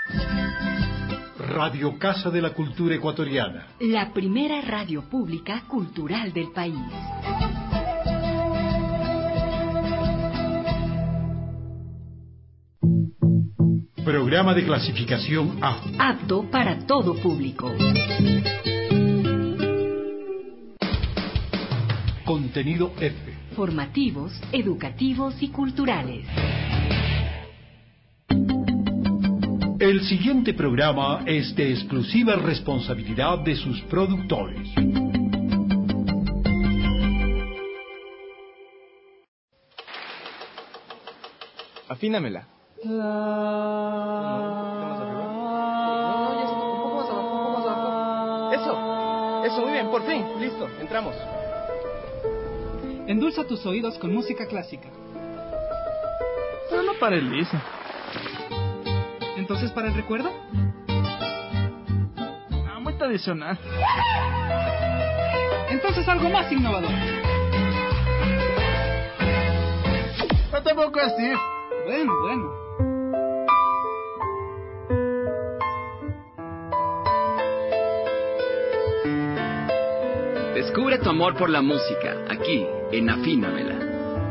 Radio Casa de la Cultura Ecuatoriana. La primera radio pública cultural del país. Programa de clasificación A. Apto para todo público. Contenido F. Formativos, educativos y culturales. El siguiente programa es de exclusiva responsabilidad de sus productores. Afínamela. Un poco más abajo. Eso, muy bien, por fin, listo, entramos. Endulza tus oídos con música clásica. Pero no para Elisa. ¿Entonces para el recuerdo? Ah, muy tradicional. Entonces algo más innovador. No tampoco así. Bueno. Descubre tu amor por la música, aquí, en Afínamela.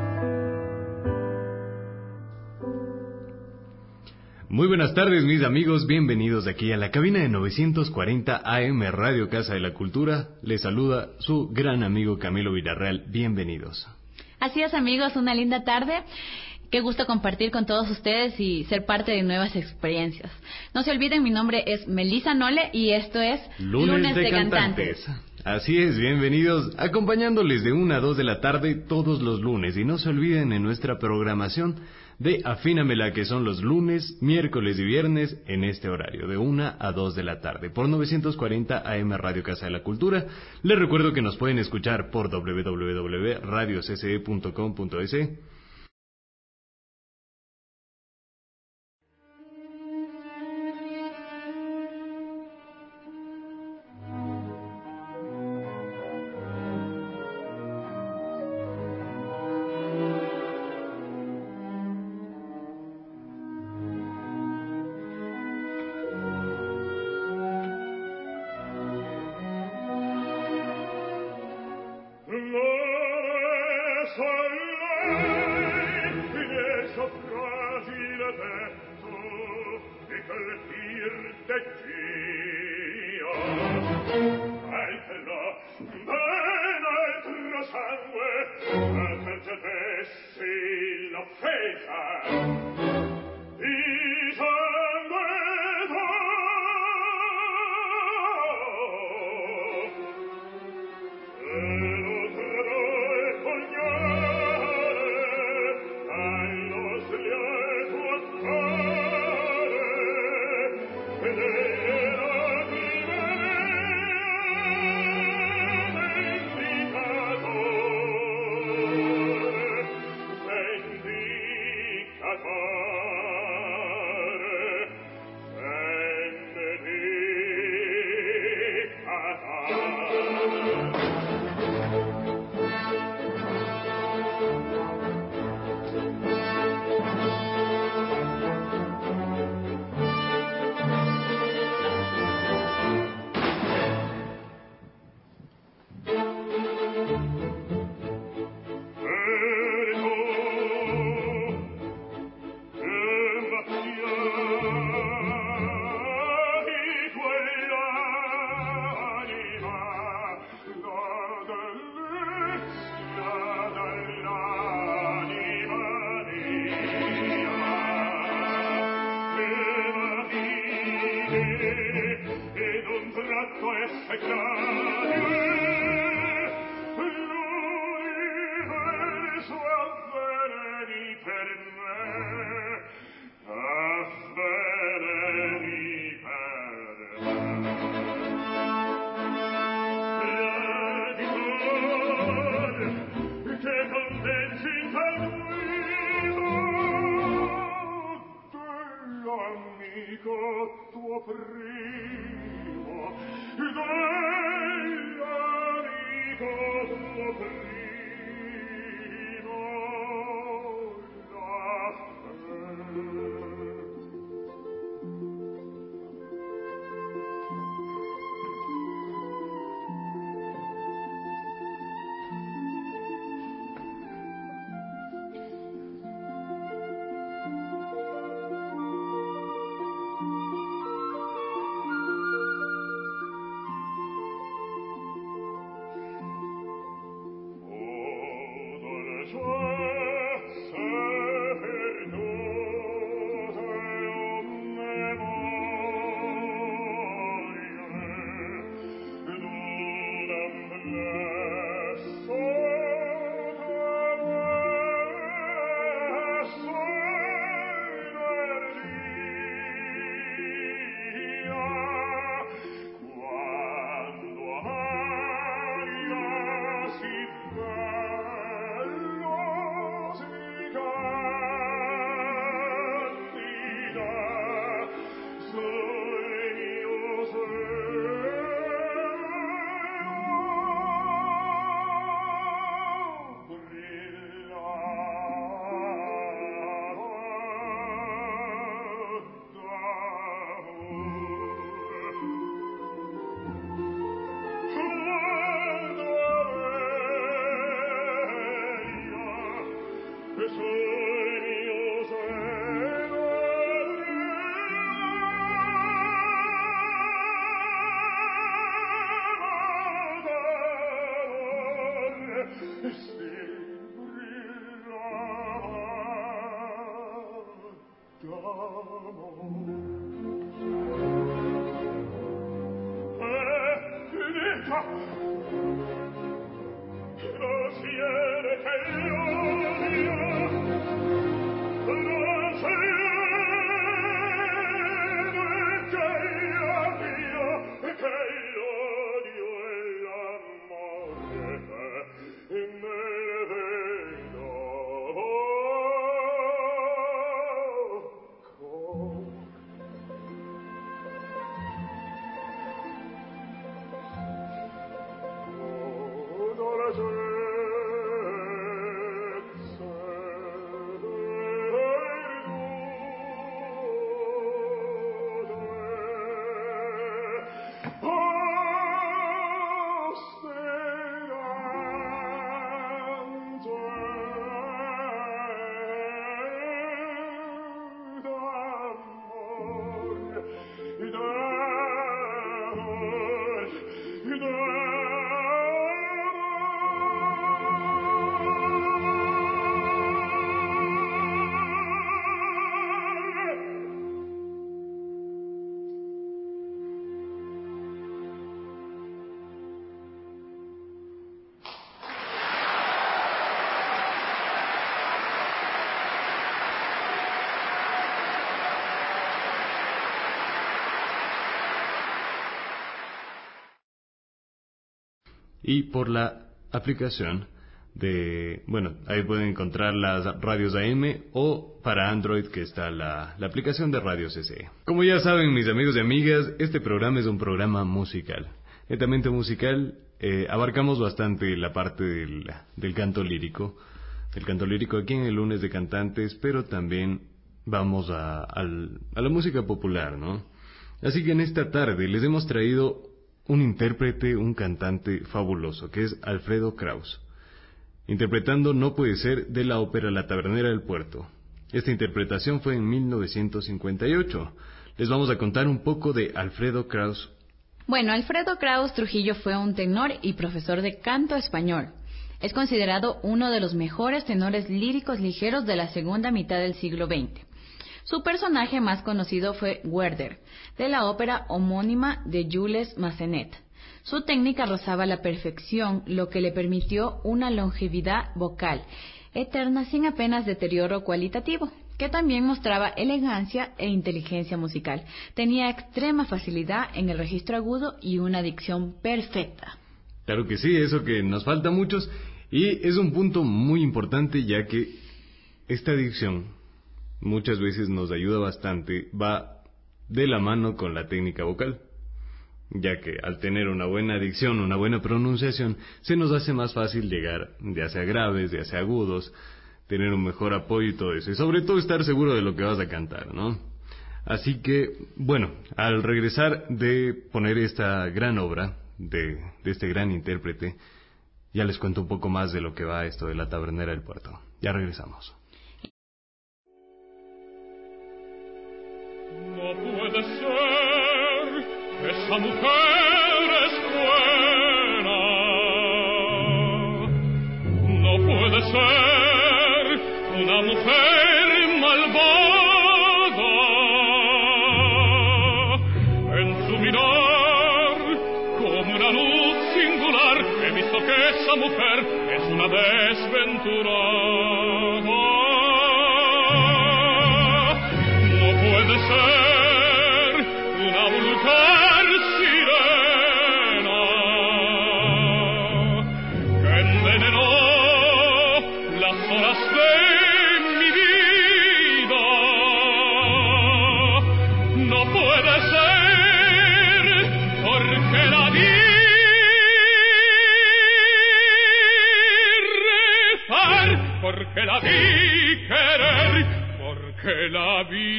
Muy buenas tardes, mis amigos, bienvenidos aquí a la cabina de 940 AM Radio Casa de la Cultura. Les saluda su gran amigo Camilo Villarreal, bienvenidos. Así es, amigos, una linda tarde. Qué gusto compartir con todos ustedes y ser parte de nuevas experiencias. No se olviden, mi nombre es Melissa Nole y esto es Lunes de Cantantes. Así es, bienvenidos, acompañándoles de 1 a 2 de la tarde todos los lunes. Y no se olviden en nuestra programación de Afínamela, que son los lunes, miércoles y viernes en este horario, de 1 a 2 de la tarde, por 940 AM Radio Casa de la Cultura. Les recuerdo que nos pueden escuchar por www.radiocce.com.es. Y por la aplicación de... Bueno, ahí pueden encontrar las radios AM o para Android que está la aplicación de Radios SE. Como ya saben mis amigos y amigas, este programa es un programa musical. Netamente musical, abarcamos bastante la parte del canto lírico. El canto lírico aquí en el lunes de cantantes, pero también vamos a la música popular, ¿no? Así que en esta tarde les hemos traído un intérprete, un cantante fabuloso, que es Alfredo Kraus, interpretando No puede ser de la ópera La Tabernera del Puerto. Esta interpretación fue en 1958. Les vamos a contar un poco de Alfredo Kraus. Bueno, Alfredo Kraus Trujillo fue un tenor y profesor de canto español. Es considerado uno de los mejores tenores líricos ligeros de la segunda mitad del siglo XX. Su personaje más conocido fue Werther, de la ópera homónima de Jules Massenet. Su técnica rozaba la perfección, lo que le permitió una longevidad vocal eterna sin apenas deterioro cualitativo, que también mostraba elegancia e inteligencia musical. Tenía extrema facilidad en el registro agudo y una dicción perfecta. Claro que sí, eso que nos falta a muchos, y es un punto muy importante, ya que esta dicción muchas veces nos ayuda bastante, va de la mano con la técnica vocal, ya que al tener una buena dicción, una buena pronunciación, se nos hace más fácil llegar, ya sea graves, ya sea agudos, tener un mejor apoyo y todo eso, y sobre todo estar seguro de lo que vas a cantar, ¿no? Así que, bueno, al regresar de poner esta gran obra, de este gran intérprete, ya les cuento un poco más de lo que va esto de La Tabernera del Puerto. Ya regresamos. No puede ser, esa mujer es buena. No puede ser una mujer malvada. En su mirar, como una luz singular, he visto que esa mujer es una desventurada. No puede ser una vulgar sirena que envenenó las horas de mi vida. No puede ser porque la vi rezar, porque la vi querer, porque la vi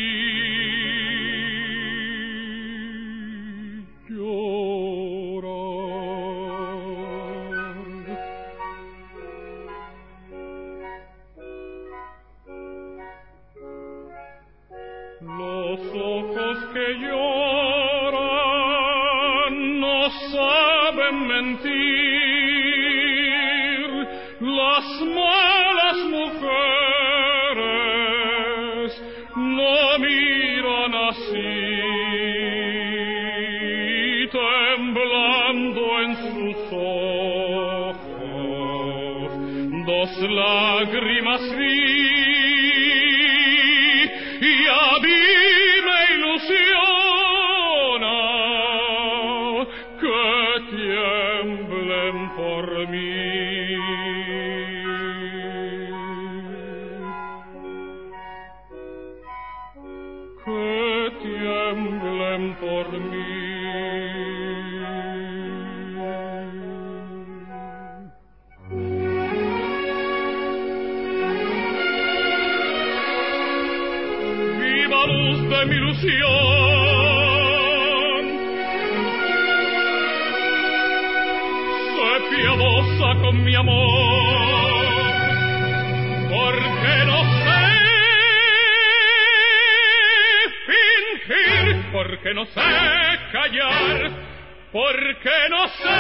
llorar. Los ojos que lloran no saben mentir. Las malas mujeres no mienten. las lágrimas vi y a mí me ilusiona que tiemblen por mí. Que tiemblen por mí. Luz de mi ilusión, sé piadosa con mi amor, porque no sé fingir, porque no sé callar, porque no sé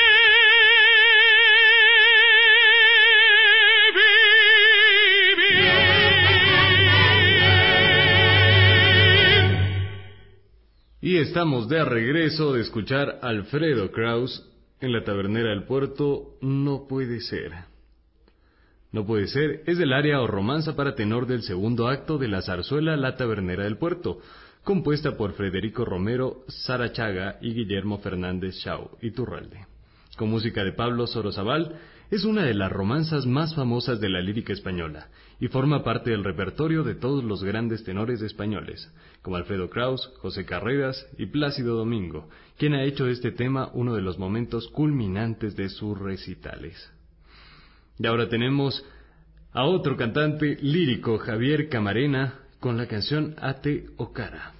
Y estamos de regreso de escuchar a Alfredo Kraus en La Tabernera del Puerto. No puede ser. No puede ser es el aria o romanza para tenor del segundo acto de la zarzuela La Tabernera del Puerto, compuesta por Federico Romero, Sara Chaga y Guillermo Fernández Shaw Iturralde. Con música de Pablo Sorozabal, es una de las romanzas más famosas de la lírica española y forma parte del repertorio de todos los grandes tenores españoles, como Alfredo Kraus, José Carreras y Plácido Domingo, quien ha hecho de este tema uno de los momentos culminantes de sus recitales. Y ahora tenemos a otro cantante lírico, Javier Camarena, con la canción Ate o Cara.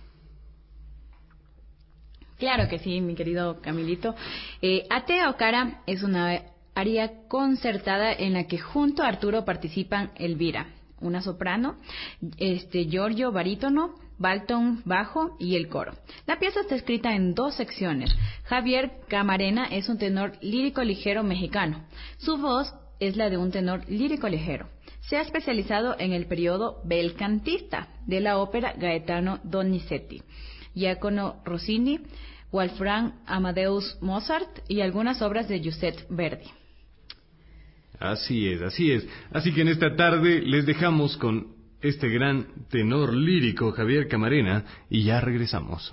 Claro que sí, mi querido Camilito. Ate o Cara es una aria concertada en la que junto a Arturo participan Elvira, una soprano, Giorgio barítono, Balton bajo y el coro. La pieza está escrita en 2 secciones. Javier Camarena es un tenor lírico ligero mexicano. Su voz es la de un tenor lírico ligero. Se ha especializado en el periodo belcantista de la ópera Gaetano Donizetti, Giacomo Rossini, Wolfgang Amadeus Mozart y algunas obras de Giuseppe Verdi. Así es, así es. Así que en esta tarde les dejamos con este gran tenor lírico Javier Camarena y ya regresamos.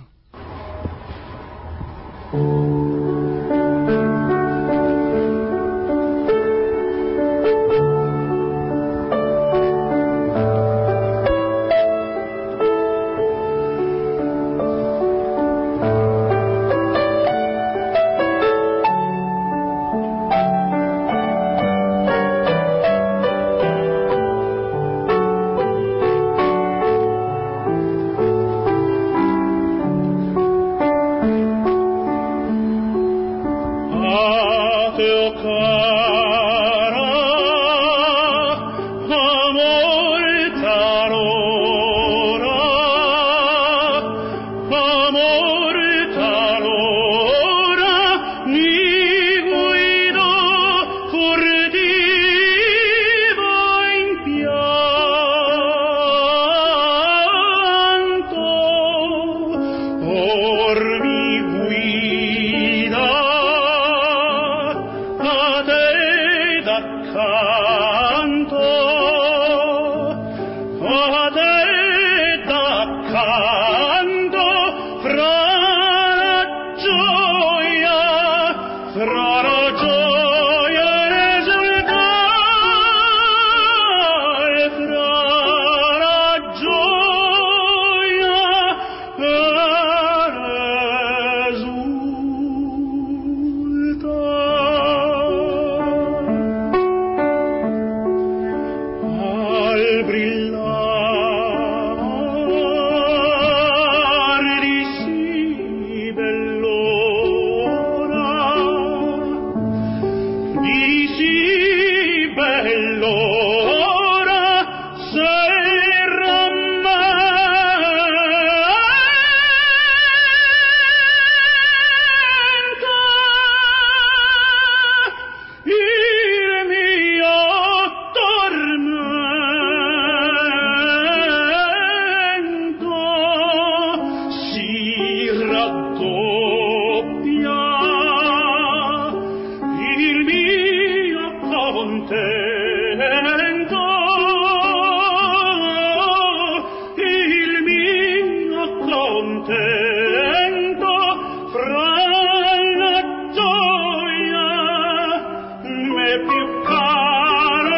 contento fra la gioia me più caro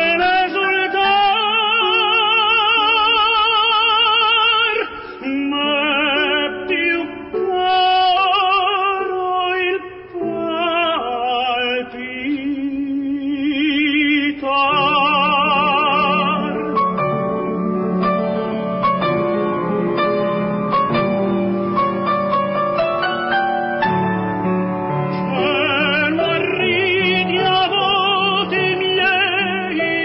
esultar, me più caro il palpitar. Cielo arridi a voti miei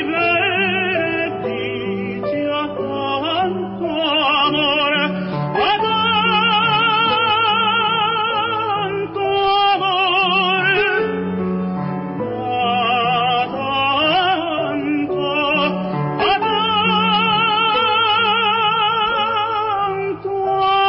vertici a tanto amore, a tanto amore, a tanto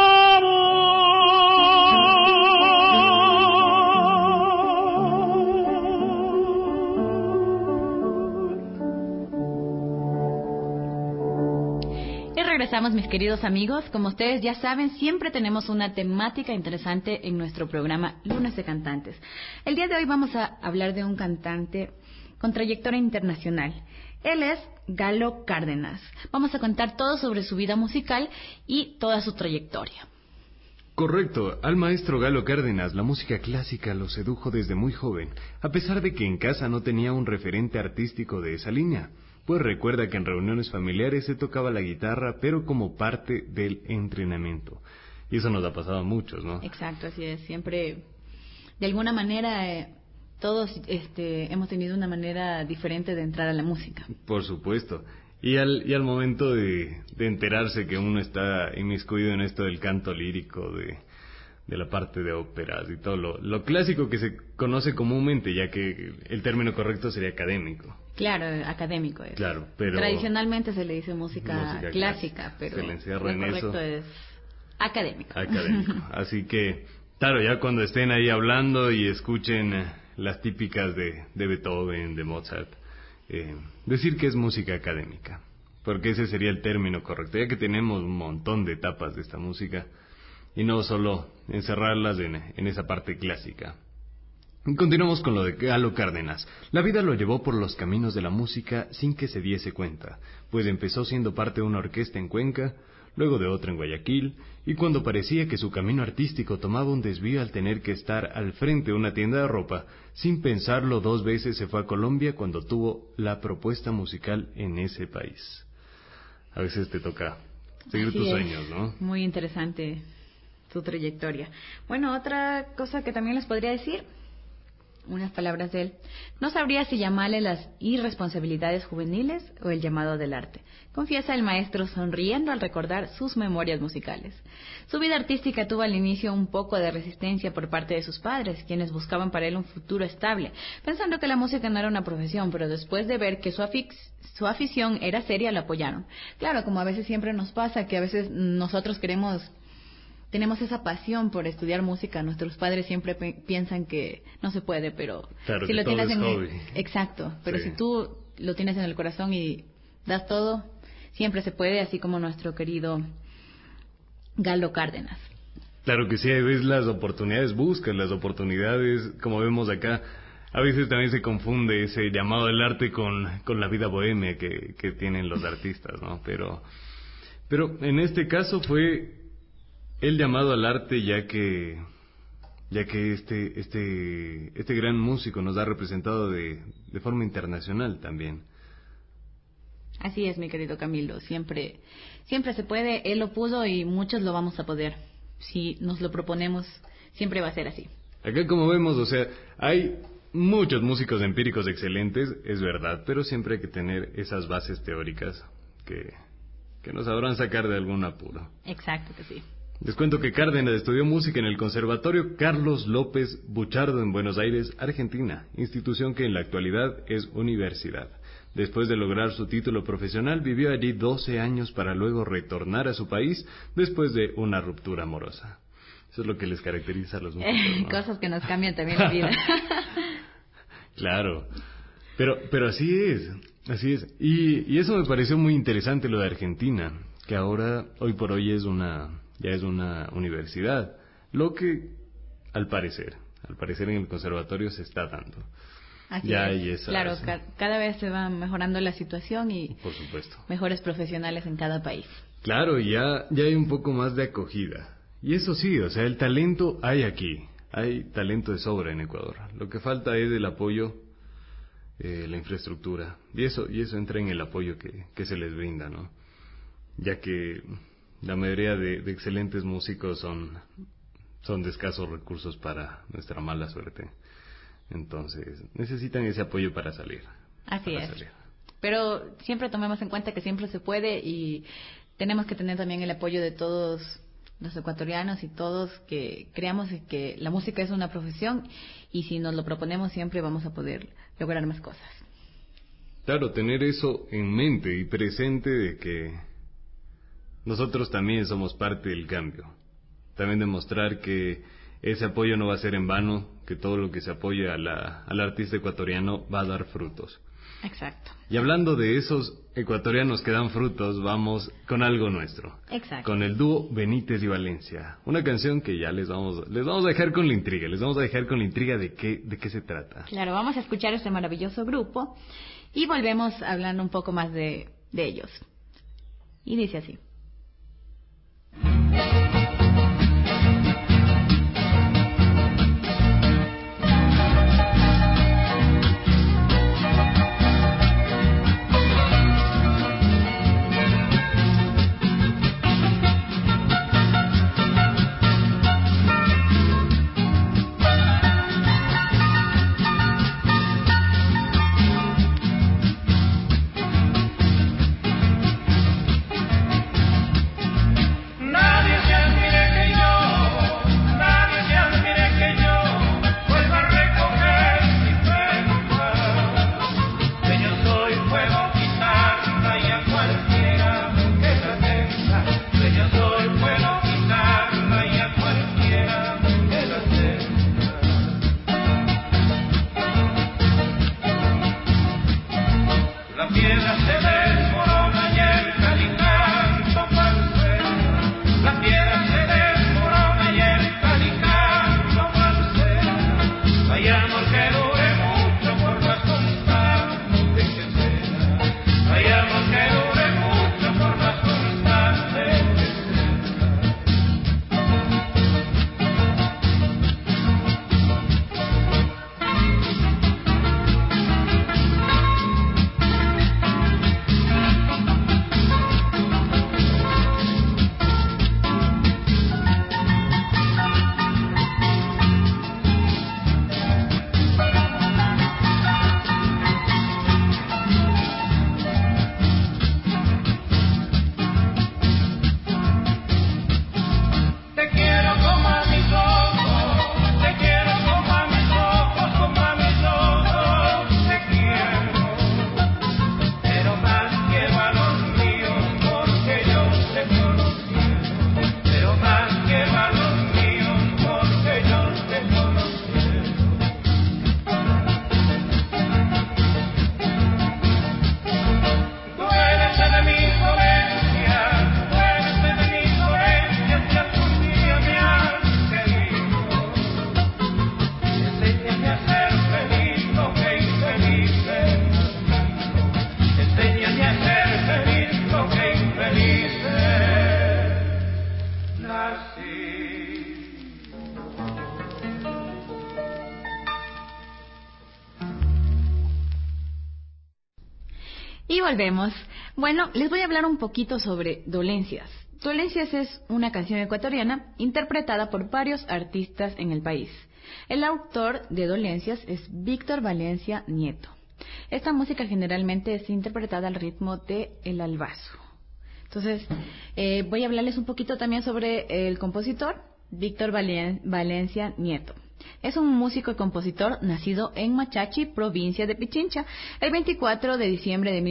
Y regresamos, mis queridos amigos. Como ustedes ya saben, siempre tenemos una temática interesante en nuestro programa Lunes de Cantantes. El día de hoy vamos a hablar de un cantante con trayectoria internacional. Él es Galo Cárdenas. Vamos a contar todo sobre su vida musical y toda su trayectoria. Correcto, al maestro Galo Cárdenas la música clásica lo sedujo desde muy joven, a pesar de que en casa no tenía un referente artístico de esa línea, pues recuerda que en reuniones familiares se tocaba la guitarra, pero como parte del entrenamiento. Y eso nos ha pasado a muchos, ¿no? Exacto, así es. Siempre, de alguna manera, todos hemos tenido una manera diferente de entrar a la música. Por supuesto. Y al momento de enterarse que uno está inmiscuido en esto del canto lírico, de la parte de óperas y todo lo clásico que se conoce comúnmente, ya que el término correcto sería académico. Claro, académico es. Claro, pero tradicionalmente se le dice música clásica, pero se le encierra en lo correcto eso. es académico. Académico. Así que, claro, ya cuando estén ahí hablando y escuchen las típicas de Beethoven, de Mozart, decir que es música académica, porque ese sería el término correcto, ya que tenemos un montón de etapas de esta música y no solo encerrarlas en esa parte clásica. Y continuamos con lo de Galo Cárdenas. La vida lo llevó por los caminos de la música sin que se diese cuenta, pues empezó siendo parte de una orquesta en Cuenca, luego de otra en Guayaquil, y cuando parecía que su camino artístico tomaba un desvío al tener que estar al frente de una tienda de ropa, sin pensarlo 2 veces se fue a Colombia cuando tuvo la propuesta musical en ese país. A veces te toca seguir tus sueños, ¿no? Muy interesante su trayectoria. Bueno, otra cosa que también les podría decir, unas palabras de él. No sabría si llamarle las irresponsabilidades juveniles o el llamado del arte, confiesa el maestro sonriendo al recordar sus memorias musicales. Su vida artística tuvo al inicio un poco de resistencia por parte de sus padres, quienes buscaban para él un futuro estable, pensando que la música no era una profesión, pero después de ver que su afición era seria, lo apoyaron. Claro, como a veces siempre nos pasa, que a veces nosotros tenemos esa pasión por estudiar música. Nuestros padres siempre piensan que no se puede, pero claro, si lo tienes en hobby. Exacto, pero sí. Si tú lo tienes en el corazón y das todo, siempre se puede, así como nuestro querido Galo Cárdenas. Claro que sí, a veces las oportunidades buscan las oportunidades, como vemos acá. A veces también se confunde ese llamado del arte con la vida bohemia que tienen los artistas, ¿no? Pero en este caso fue el llamado al arte, ya que este gran músico nos ha representado de forma internacional también. Así es, mi querido Camilo, siempre se puede, él lo pudo y muchos lo vamos a poder. Si nos lo proponemos, siempre va a ser así. Acá, como vemos, o sea, hay muchos músicos empíricos excelentes, es verdad, pero siempre hay que tener esas bases teóricas que nos sabrán sacar de algún apuro. Exacto que sí. Les cuento que Cárdenas estudió música en el Conservatorio Carlos López Buchardo en Buenos Aires, Argentina, institución que en la actualidad es universidad. Después de lograr su título profesional, vivió allí 12 años para luego retornar a su país después de una ruptura amorosa. Eso es lo que les caracteriza a los músicos, ¿no? Cosas que nos cambian también la vida. Claro, pero así es. Y eso me pareció muy interesante, lo de Argentina, que ahora, hoy por hoy, es una ya es una universidad, lo que al parecer en el conservatorio se está dando. Así ya es. hay esa, claro, cada vez se va mejorando la situación y por supuesto, mejores profesionales en cada país. Claro, ya hay un poco más de acogida. Y eso sí, o sea, el talento hay aquí. Hay talento de sobra en Ecuador. Lo que falta es el apoyo, la infraestructura. Y eso entra en el apoyo que se les brinda, ¿no? Ya que la mayoría de excelentes músicos son de escasos recursos para nuestra mala suerte. Entonces, necesitan ese apoyo para salir. Así es. Pero siempre tomemos en cuenta que siempre se puede y tenemos que tener también el apoyo de todos los ecuatorianos y todos que creamos que la música es una profesión y si nos lo proponemos siempre vamos a poder lograr más cosas. Claro, tener eso en mente y presente de que nosotros también somos parte del cambio. También demostrar que ese apoyo no va a ser en vano, que todo lo que se apoya al artista ecuatoriano va a dar frutos. Exacto. Y hablando de esos ecuatorianos que dan frutos, vamos con algo nuestro. Exacto. Con el dúo Benítez y Valencia. Una canción que ya les vamos a dejar con la intriga. Les vamos a dejar con la intriga de qué se trata. Claro, vamos a escuchar este maravilloso grupo y volvemos hablando un poco más de ellos. Y dice así. Y volvemos. Bueno, les voy a hablar un poquito sobre Dolencias. Dolencias es una canción ecuatoriana interpretada por varios artistas en el país. El autor de Dolencias es Víctor Valencia Nieto. Esta música generalmente es interpretada al ritmo de el albazo. Entonces, voy a hablarles un poquito también sobre el compositor, Víctor Valencia Nieto. Es un músico y compositor nacido en Machachi, provincia de Pichincha, el 24 de diciembre de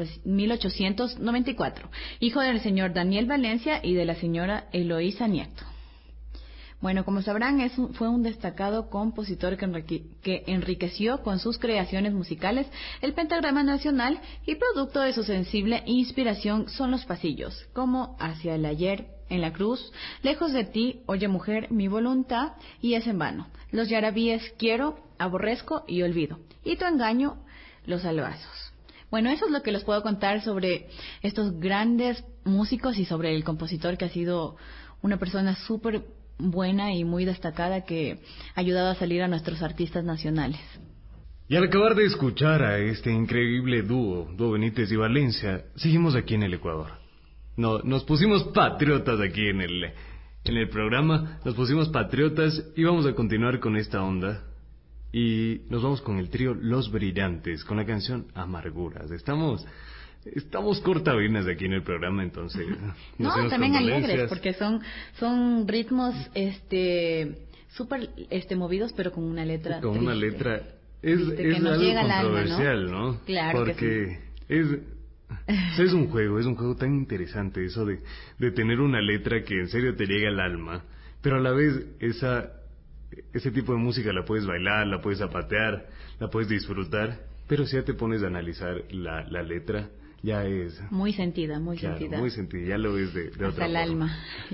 1894, hijo del señor Daniel Valencia y de la señora Eloísa Nieto. Bueno, como sabrán, fue un destacado compositor que enriqueció con sus creaciones musicales el pentagrama nacional, y producto de su sensible inspiración son los pasillos, como Hacia el ayer en la cruz, lejos de ti, oye mujer, mi voluntad, y es en vano. Los yarabíes quiero, aborrezco y olvido, y tu engaño, los albazos. Bueno, eso es lo que les puedo contar sobre estos grandes músicos y sobre el compositor, que ha sido una persona súper buena y muy destacada que ha ayudado a salir a nuestros artistas nacionales. Y al acabar de escuchar a este increíble dúo Benítez y Valencia, seguimos aquí en el Ecuador. No, nos pusimos patriotas aquí en el programa, nos pusimos patriotas y vamos a continuar con esta onda. Y nos vamos con el trío Los Brillantes, con la canción Amarguras. Estamos cortavenas aquí en el programa, entonces... No, también alegres, porque son ritmos súper movidos, pero con una letra con triste. Una letra... Es algo controversial, alma, ¿no? ¿no? Claro. Porque es un juego tan interesante eso de tener una letra que en serio te llega al alma, pero a la vez ese tipo de música la puedes bailar, la puedes zapatear, la puedes disfrutar, pero si ya te pones a analizar la letra, ya es... Muy sentida, muy sentida, ya lo ves de otra forma. el alma.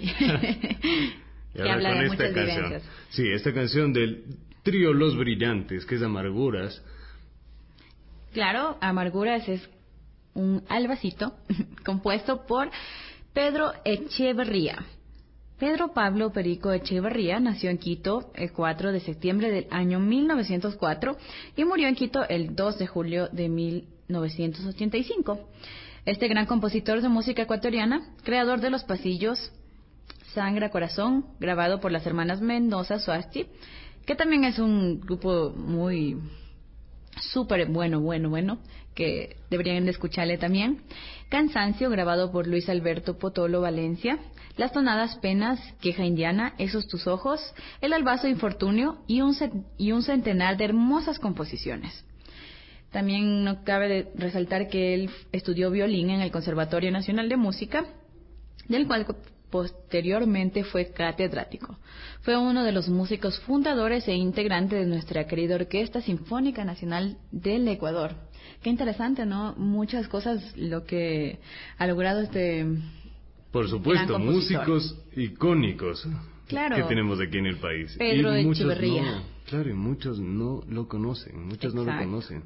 Y que habla de muchas vivencias. Sí, esta canción del trío Los Brillantes, que es Amarguras. Claro, Amarguras es un albacito compuesto por Pedro Echeverría. Pedro Pablo Perico Echeverría nació en Quito el 4 de septiembre del año 1904 y murió en Quito el 2 de julio de 1985. Este gran compositor de música ecuatoriana, creador de Los Pasillos, Sangra Corazón, grabado por las hermanas Mendoza Suasti, que también es un grupo muy súper bueno, que deberían de escucharle también. Cansancio, grabado por Luis Alberto Potolo Valencia. Las Tonadas Penas, Queja Indiana, Esos Tus Ojos, El Albazo Infortunio y un centenar de hermosas composiciones. También no cabe de resaltar que él estudió violín en el Conservatorio Nacional de Música, del cual posteriormente fue catedrático. Fue uno de los músicos fundadores e integrante de nuestra querida Orquesta Sinfónica Nacional del Ecuador. Qué interesante, ¿no? Muchas cosas lo que ha logrado Por supuesto, músicos icónicos, claro, que tenemos aquí en el país. Pedro Echeverría. Claro, y muchos no lo conocen, no lo conocen.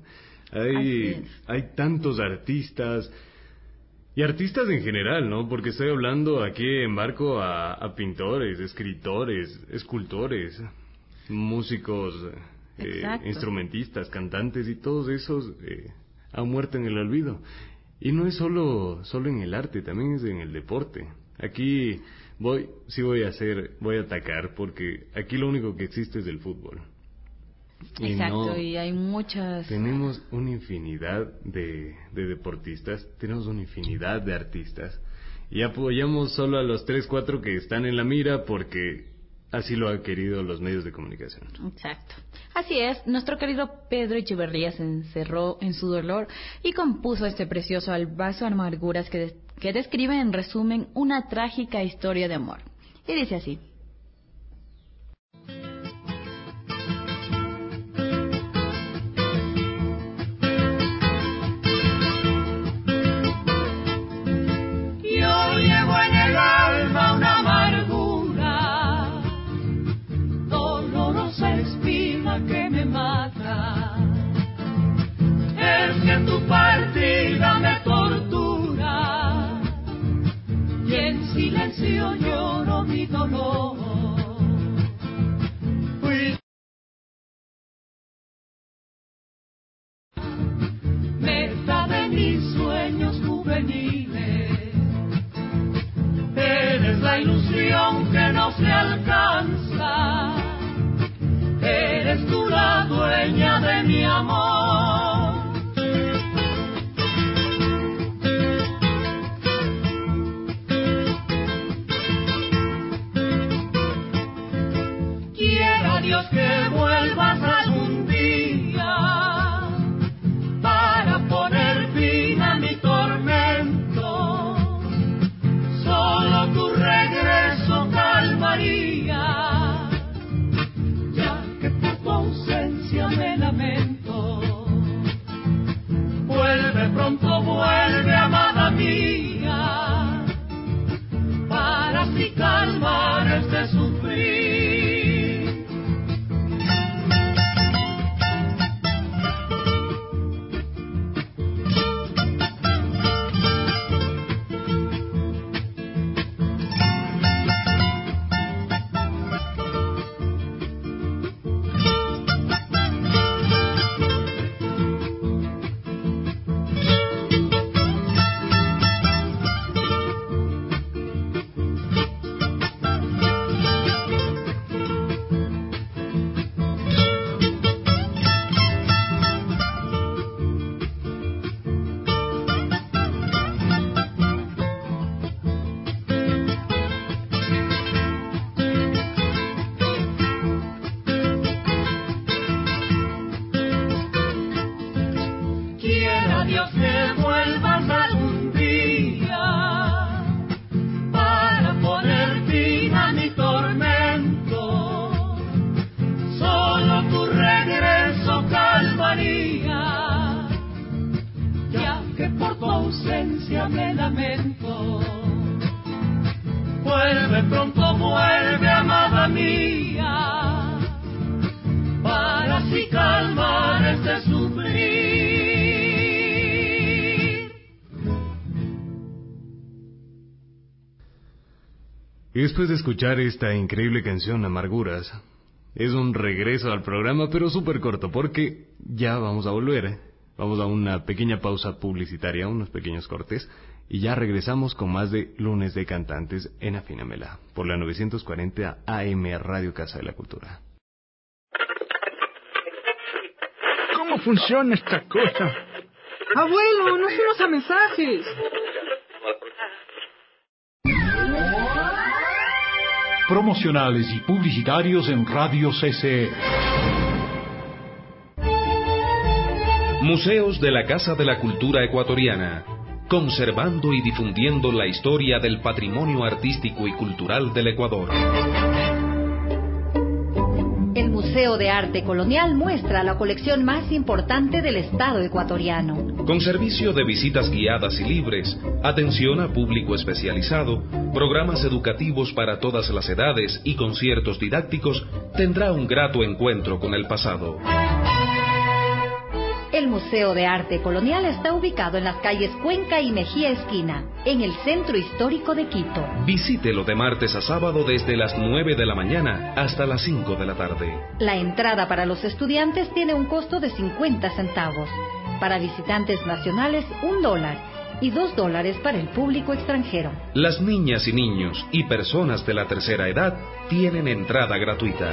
Hay tantos artistas... Y artistas en general, ¿no? Porque estoy hablando aquí, embarco a pintores, escritores, escultores, músicos, instrumentistas, cantantes, y todos esos han muerto en el olvido. Y no es solo en el arte, también es en el deporte. Aquí voy a atacar, porque aquí lo único que existe es el fútbol. Exacto, y hay muchas... Tenemos una infinidad de deportistas, tenemos una infinidad de artistas, y apoyamos solo a los 3-4 que están en la mira porque así lo han querido los medios de comunicación. Exacto. Así es, nuestro querido Pedro Echeverría se encerró en su dolor y compuso este precioso Albazo Amarguras que describe en resumen una trágica historia de amor. Y dice así: que me mata, es que tu partida me tortura y en silencio lloro mi dolor. Meta de mis sueños juveniles, eres la ilusión que no se alcanza. Eres tú la dueña de mi amor. Quiera Dios que vuelvas algún día para poner fin a mi tormento. Solo tu regreso calmaría. Me lamento. Vuelve pronto, vuelve, amada mía, para así sufrir. Dios me vuelvas algún día para poner fin a mi tormento. Solo tu regreso calmaría, ya que por tu ausencia me lamento. Vuelve pronto, vuelve, amada mía, para así calmar este sufrir. Y después de escuchar esta increíble canción, Amarguras, es un regreso al programa, pero súper corto, porque ya vamos a volver. Vamos a una pequeña pausa publicitaria, unos pequeños cortes, y ya regresamos con más de Lunes de Cantantes en Afínamela, por la 940 AM Radio Casa de la Cultura. ¿Cómo funciona esta cosa? Abuelo, no fuimos a mensajes. Promocionales y publicitarios en Radio CCE. Museos de la Casa de la Cultura Ecuatoriana, conservando y difundiendo la historia del patrimonio artístico y cultural del Ecuador. El Museo de Arte Colonial muestra la colección más importante del Estado ecuatoriano. Con servicio de visitas guiadas y libres, atención a público especializado, programas educativos para todas las edades y conciertos didácticos, tendrá un grato encuentro con el pasado. El Museo de Arte Colonial está ubicado en las calles Cuenca y Mejía Esquina, en el centro histórico de Quito. Visítelo de martes a sábado desde las 9 de la mañana hasta las 5 de la tarde. La entrada para los estudiantes tiene un costo de 50 centavos. Para visitantes nacionales, $1 y $2 para el público extranjero. Las niñas y niños y personas de la tercera edad tienen entrada gratuita.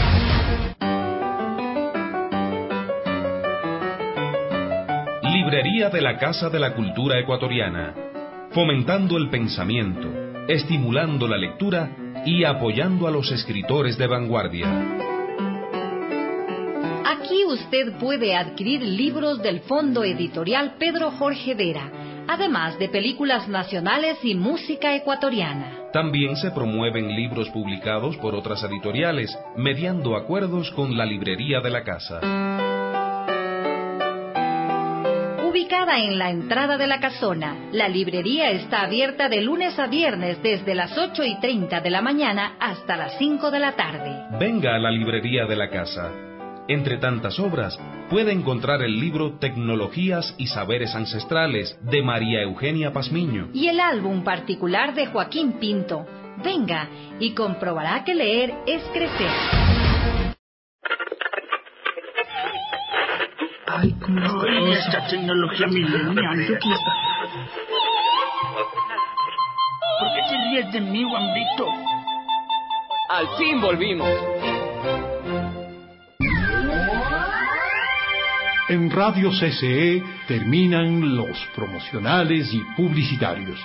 Librería de la Casa de la Cultura Ecuatoriana, fomentando el pensamiento, estimulando la lectura y apoyando a los escritores de vanguardia. Aquí usted puede adquirir libros del Fondo Editorial Pedro Jorge Vera, además de películas nacionales y música ecuatoriana. También se promueven libros publicados por otras editoriales, mediando acuerdos con la Librería de la Casa. Ubicada en la entrada de la casona, la librería está abierta de lunes a viernes desde las 8:30 de la mañana hasta las 5 de la tarde. Venga a la Librería de la Casa. Entre tantas obras, puede encontrar el libro Tecnologías y Saberes Ancestrales de María Eugenia Pazmiño y el álbum particular de Joaquín Pinto. Venga y comprobará que leer es crecer. Ay, cómo esta tecnología milenial. ¿Por qué te ríes de mí, Juanvito? Al fin volvimos. En Radio CCE terminan los promocionales y publicitarios.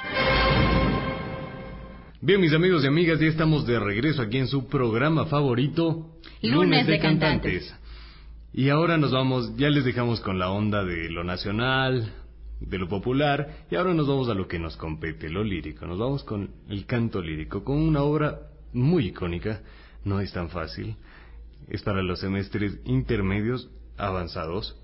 Bien, mis amigos y amigas, ya estamos de regreso aquí en su programa favorito, Lunes de Cantantes. Y ahora nos vamos, ya les dejamos con la onda de lo nacional, de lo popular, y ahora nos vamos a lo que nos compete, lo lírico. Nos vamos con el canto lírico, con una obra muy icónica, no es tan fácil, es para los semestres intermedios avanzados,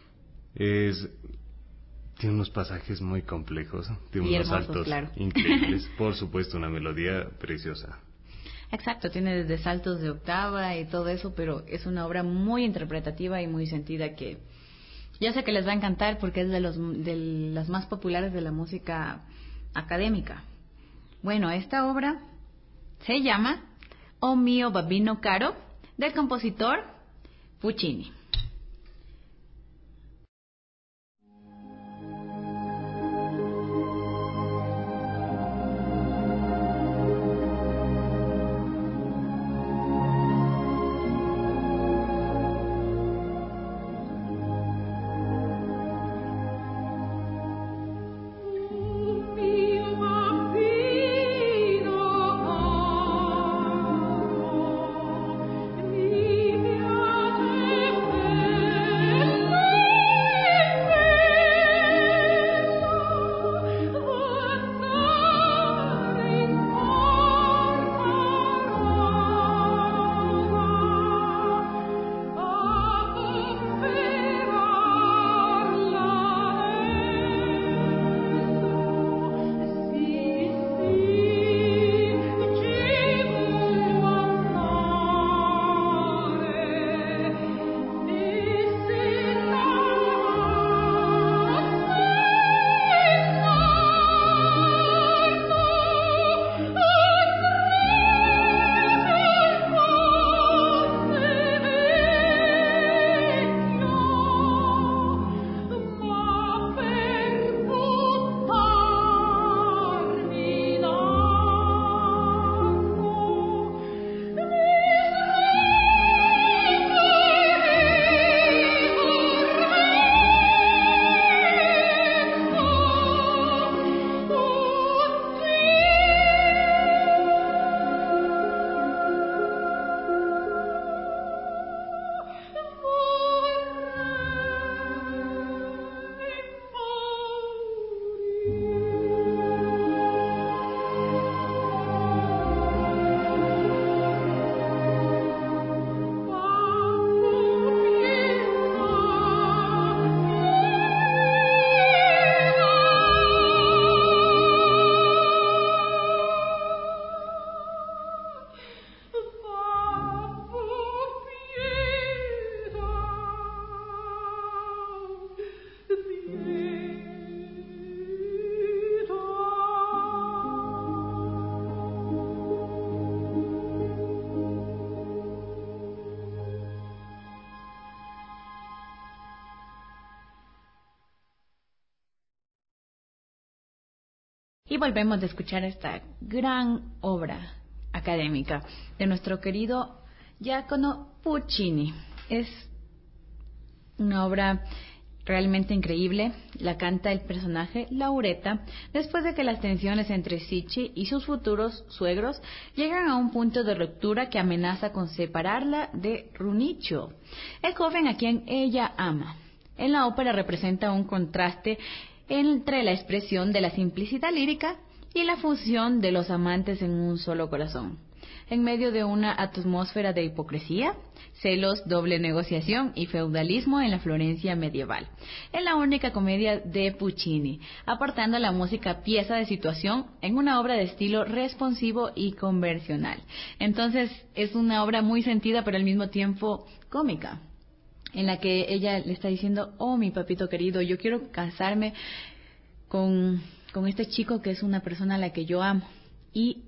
tiene unos pasajes muy complejos, tiene unos hermosos, saltos claro. increíbles, por supuesto una melodía preciosa. Exacto, tiene desde saltos de octava y todo eso, pero es una obra muy interpretativa y muy sentida que yo sé que les va a encantar porque es de las más populares de la música académica. Bueno, esta obra se llama O mio Babino Caro, del compositor Puccini. Y volvemos a escuchar esta gran obra académica de nuestro querido Giacomo Puccini. Es una obra realmente increíble. La canta el personaje Lauretta después de que las tensiones entre Sicci y sus futuros suegros llegan a un punto de ruptura que amenaza con separarla de Runnicchio, el joven a quien ella ama. En la ópera representa un contraste entre la expresión de la simplicidad lírica y la fusión de los amantes en un solo corazón, en medio de una atmósfera de hipocresía, celos, doble negociación y feudalismo en la Florencia medieval. Es la única comedia de Puccini, aportando la música pieza de situación en una obra de estilo responsivo y conversional. Entonces es una obra muy sentida pero al mismo tiempo cómica, en la que ella le está diciendo: oh, mi papito querido, yo quiero casarme con este chico que es una persona a la que yo amo. Y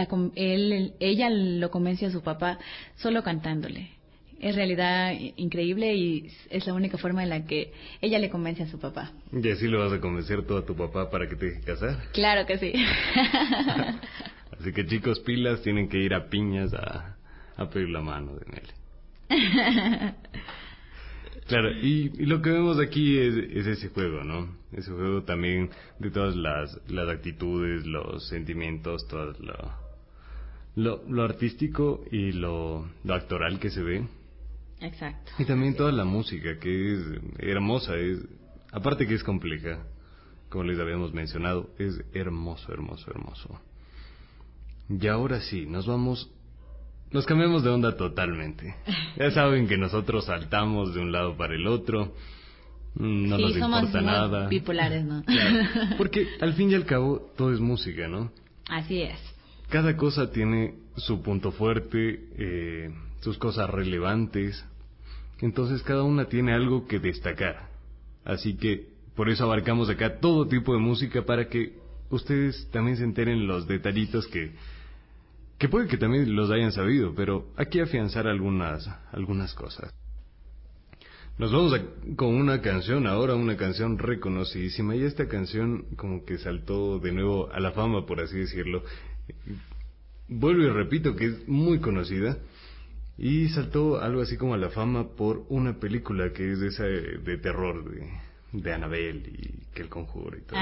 ella lo convence a su papá solo cantándole. Es realidad increíble y es la única forma en la que ella le convence a su papá. ¿Y así lo vas a convencer tú a tu papá para que te deje casar? Claro que sí. Así que chicos, pilas, tienen que ir a Piñas a pedir la mano de Nelly. Claro, y lo que vemos aquí es ese juego, ¿no? Ese juego también de todas las actitudes, los sentimientos, todo lo artístico y lo actoral que se ve. Exacto. Y también toda la música, que es hermosa, aparte que es compleja, como les habíamos mencionado, es hermoso, hermoso, hermoso. Y ahora sí, nos cambiamos de onda totalmente. Ya saben que nosotros saltamos de un lado para el otro, no nos importa nada. Somos bipolares, ¿no? Claro, porque al fin y al cabo todo es música, ¿no? Así es. cada cosa tiene su punto fuerte, sus cosas relevantes. Entonces cada una tiene algo que destacar. Así que por eso abarcamos acá todo tipo de música para que ustedes también se enteren los detallitos que puede que también los hayan sabido, pero aquí afianzar algunas cosas. Nos vamos con una canción ahora, una canción reconocidísima, y esta canción como que saltó de nuevo a la fama, por así decirlo. Vuelvo y repito que es muy conocida, y saltó algo así como a la fama por una película que es esa de terror, de Annabelle y que El Conjuro y todo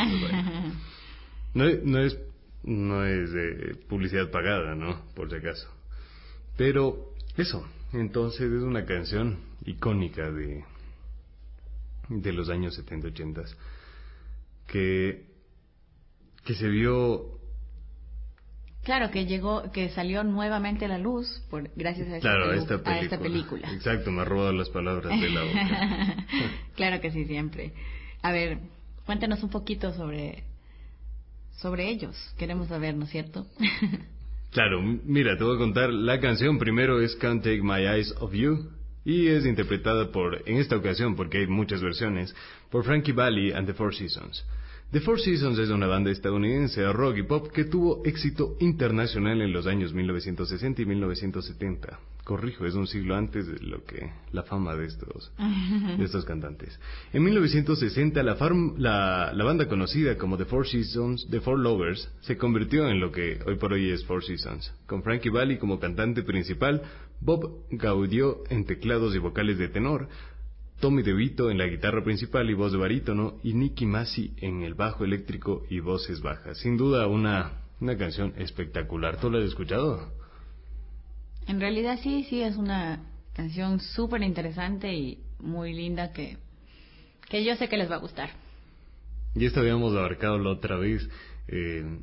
eso. No es publicidad pagada, ¿no? Por si acaso. Pero eso, entonces es una canción icónica de los años 70, 80 que se vio. Claro, que salió nuevamente a la luz gracias a esta película. Exacto, me ha robado las palabras de la boca. Claro que sí, siempre. A ver, cuéntanos un poquito sobre ellos. Queremos saber, ¿no es cierto? Claro, mira, te voy a contar. La canción primero es Can't Take My Eyes Off You, y es interpretada en esta ocasión, porque hay muchas versiones, por Frankie Valli and the Four Seasons. The Four Seasons es una banda estadounidense de rock y pop que tuvo éxito internacional en los años 1960 y 1970. Corrijo, es un siglo antes de la fama de estos cantantes. En 1960 la banda conocida como The Four Seasons, The Four Lovers, se convirtió en lo que hoy por hoy es Four Seasons, con Frankie Valli como cantante principal, Bob Gaudio en teclados y vocales de tenor, Tommy DeVito en la guitarra principal y voz de barítono, y Nicky Massey en el bajo eléctrico y voces bajas. Sin duda una canción espectacular. ¿Tú la has escuchado? En realidad sí, es una canción súper interesante y muy linda que yo sé que les va a gustar. Y esta habíamos abarcado la otra vez, que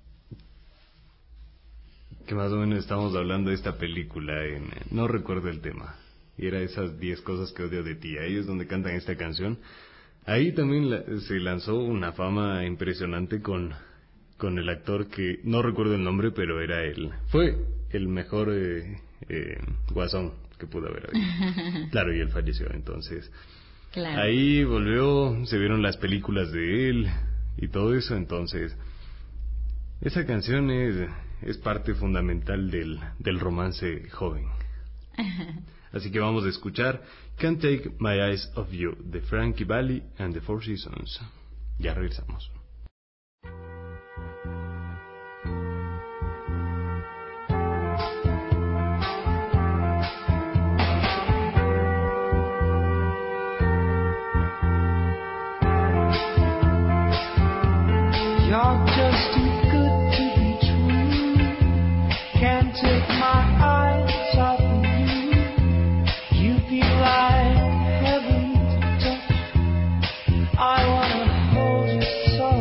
más o menos estábamos hablando de esta película, no recuerdo el tema. Y era esas 10 cosas que odio de ti. Ahí es donde cantan esta canción. Ahí también se lanzó una fama impresionante con el actor que no recuerdo el nombre, pero era él. Fue el mejor guasón que pudo haber habido. Claro, y él falleció, entonces. Claro. Ahí volvió, se vieron las películas de él y todo eso, entonces. Esa canción es parte fundamental del romance joven. Así que vamos a escuchar Can't Take My Eyes Off You de Frankie Valli and the Four Seasons. Ya regresamos. You're just too good to be true. Can't take my eyes off of you. You feel like heaven to touch. I wanna hold you so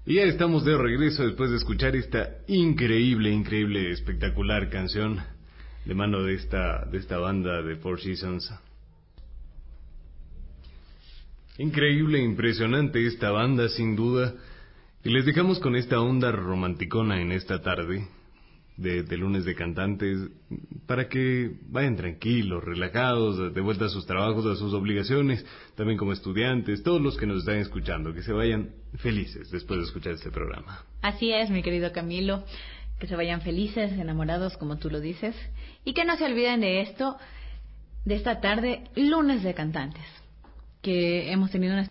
Y ya estamos de regreso después de escuchar esta increíble, espectacular canción de mano de esta banda de Four Seasons. Increíble, impresionante esta banda, sin duda. Y les dejamos con esta onda romanticona en esta tarde de lunes de cantantes, para que vayan tranquilos, relajados, de vuelta a sus trabajos, a sus obligaciones, también como estudiantes, todos los que nos están escuchando, que se vayan felices después de escuchar este programa. Así es, mi querido Camilo, que se vayan felices, enamorados, como tú lo dices, y que no se olviden de esta tarde, lunes de cantantes, que hemos tenido una